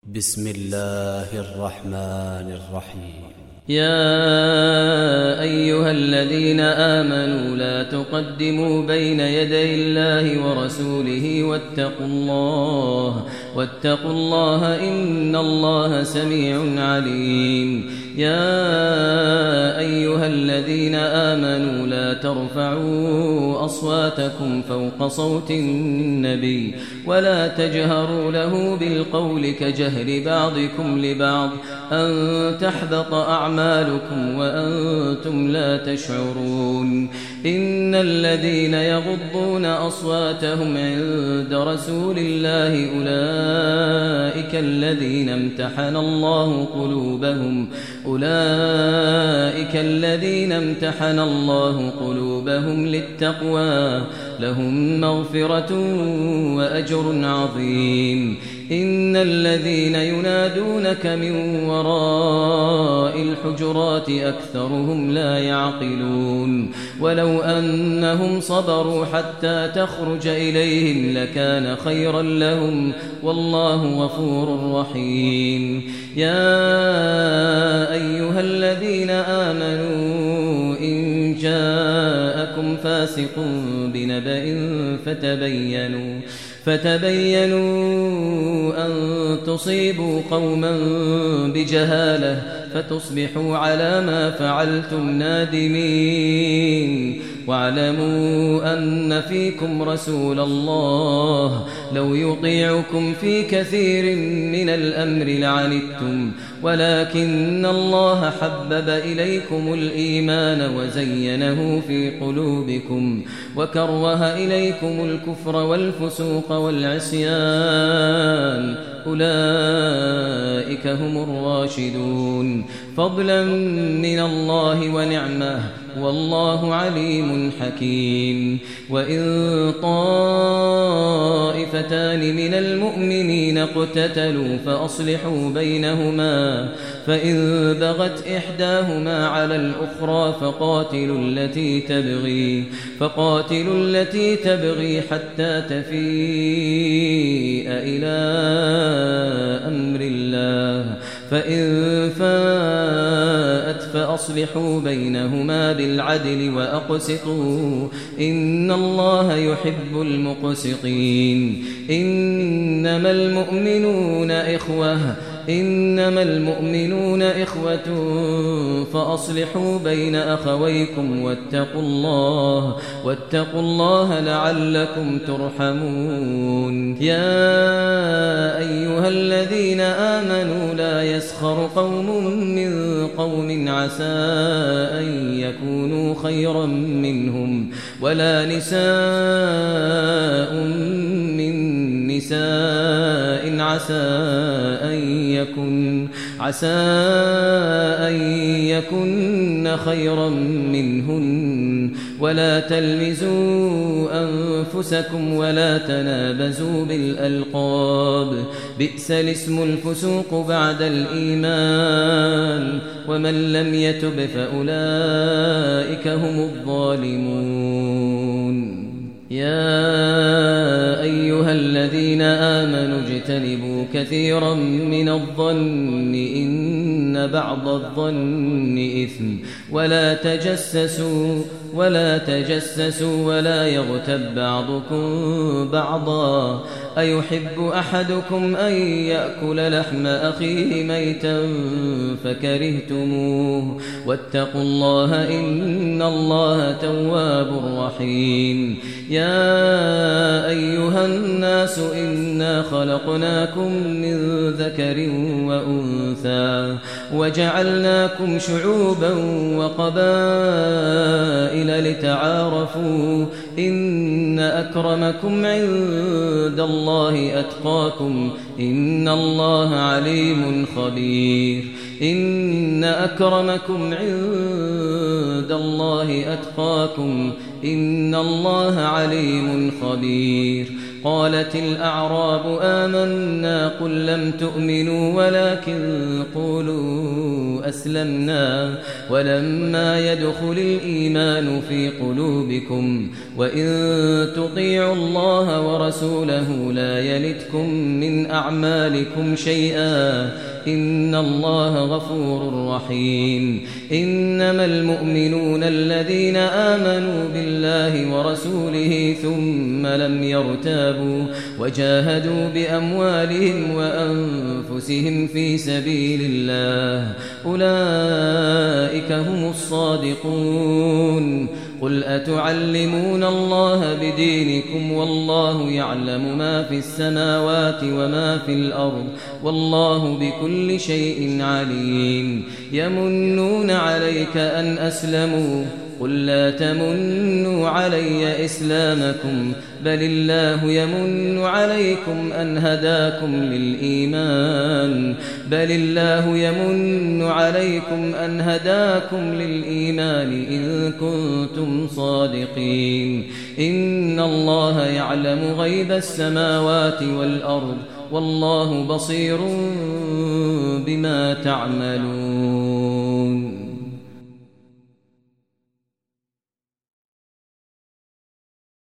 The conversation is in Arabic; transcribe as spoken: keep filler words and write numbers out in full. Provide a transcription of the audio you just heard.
بسم الله الرحمن الرحيم. يا أيها الذين آمنوا لا تقدموا بين يدي الله ورسوله واتقوا الله واتقوا الله إن الله سميع عليم. يا أيها الذين آمنوا لا ترفعوا أصواتكم فوق صوت النبي ولا تجهروا له بالقول كجهر بعضكم لبعض أن تحبط أعمالكم وأنتم لا تشعرون. إن الذين يغضون أصواتهم عند رسول الله أولئك الذين امتحن الله قلوبهم أولئك الذين امتحن الله قلوبهم للتقوى لهم مغفرة وأجر عظيم. إن الذين ينادونك من وراء الحجرات أكثرهم لا يعقلون. ولو أنهم صبروا حتى تخرج إليهم لكان خيرا لهم والله غفور رحيم. يا أيها الذين آمنوا إن جاءكم فاسق بنبأ فتبينوا فتبينوا أن تصيبوا قوما بجهالة فتصبحوا على ما فعلتم نادمين. واعلموا أن فيكم رسول الله لو يطيعكم في كثير من الأمر لعنتم ولكن الله حبب إليكم الإيمان وزينه في قلوبكم وكره إليكم الكفر والفسوق والعصيان أولئك هم الراشدون فضلا من الله ونعمه والله عليم حكيم. وإن طائفتان من المؤمنين اقتتلوا فأصلحوا بينهما فإن بغت إحداهما على الأخرى فقاتلوا التي تبغي فقاتلوا التي تبغي حتى تفيء إلى أمر الله فإن فاءت فأصلحوا بينهما بالعدل وأقسطوا إن الله يحب المقسطين. إنما المؤمنون إخوة إنما المؤمنون إخوة فأصلحوا بين أخويكم واتقوا الله واتقوا الله لعلكم ترحمون. يا أيها الذين آمنوا لا يسخر قوم من قوم عسى أن يكونوا خيرا منهم ولا نساء من نساء عسى أن يكن عسى أن يكن خيرا منهن ولا تلمزوا أنفسكم ولا تنابزوا بالألقاب بئس الاسم الفسوق بعد الإيمان ومن لم يتب فأولئك هم الظالمون. يا أيها الذين آمنوا اجتنبوا كثيرا من الظن إن بعض الظن إثم ولا تجسسوا ولا تجسسوا ولا يغتب بعضكم بعضا أيحب أحدكم أن يأكل لحم أخيه ميتا فكرهتموه واتقوا الله إن الله تواب رحيم. يا أيها الناس إنا خلقناكم من ذكر وأنثى وجعلناكم شعوبا وقبائل لتعارفوا إن أكرمكم عند الله أتقاكم إن الله عليم خبير. إن أكرمكم عند الله أتقاكم إن الله عليم خبير. قالت الأعراب آمنا قل لم تؤمنوا ولكن قولوا أسلمنا ولما يدخل الإيمان في قلوبكم وإن تطيعوا الله ورسوله لا يلتكم من أعمالكم شيئا إن الله غفور رحيم إنما المؤمنون الذين آمنوا بالله ورسوله ثم لم يرتابوا وجاهدوا بأموالهم وأنفسهم في سبيل الله أولئك هم الصادقون قل أتعلمون الله بدينكم والله يعلم ما في السماوات وما في الأرض والله بكل شيء عليم يمنون عليك أن أسلموا قل لا تمنوا علي إسلامكم بل الله يمن عليكم أن هداكم للإيمان بل الله يمن عليكم أن هداكم للإيمان إن كنتم صادقين إن الله يعلم غيب السماوات والأرض والله بصير بما تعملون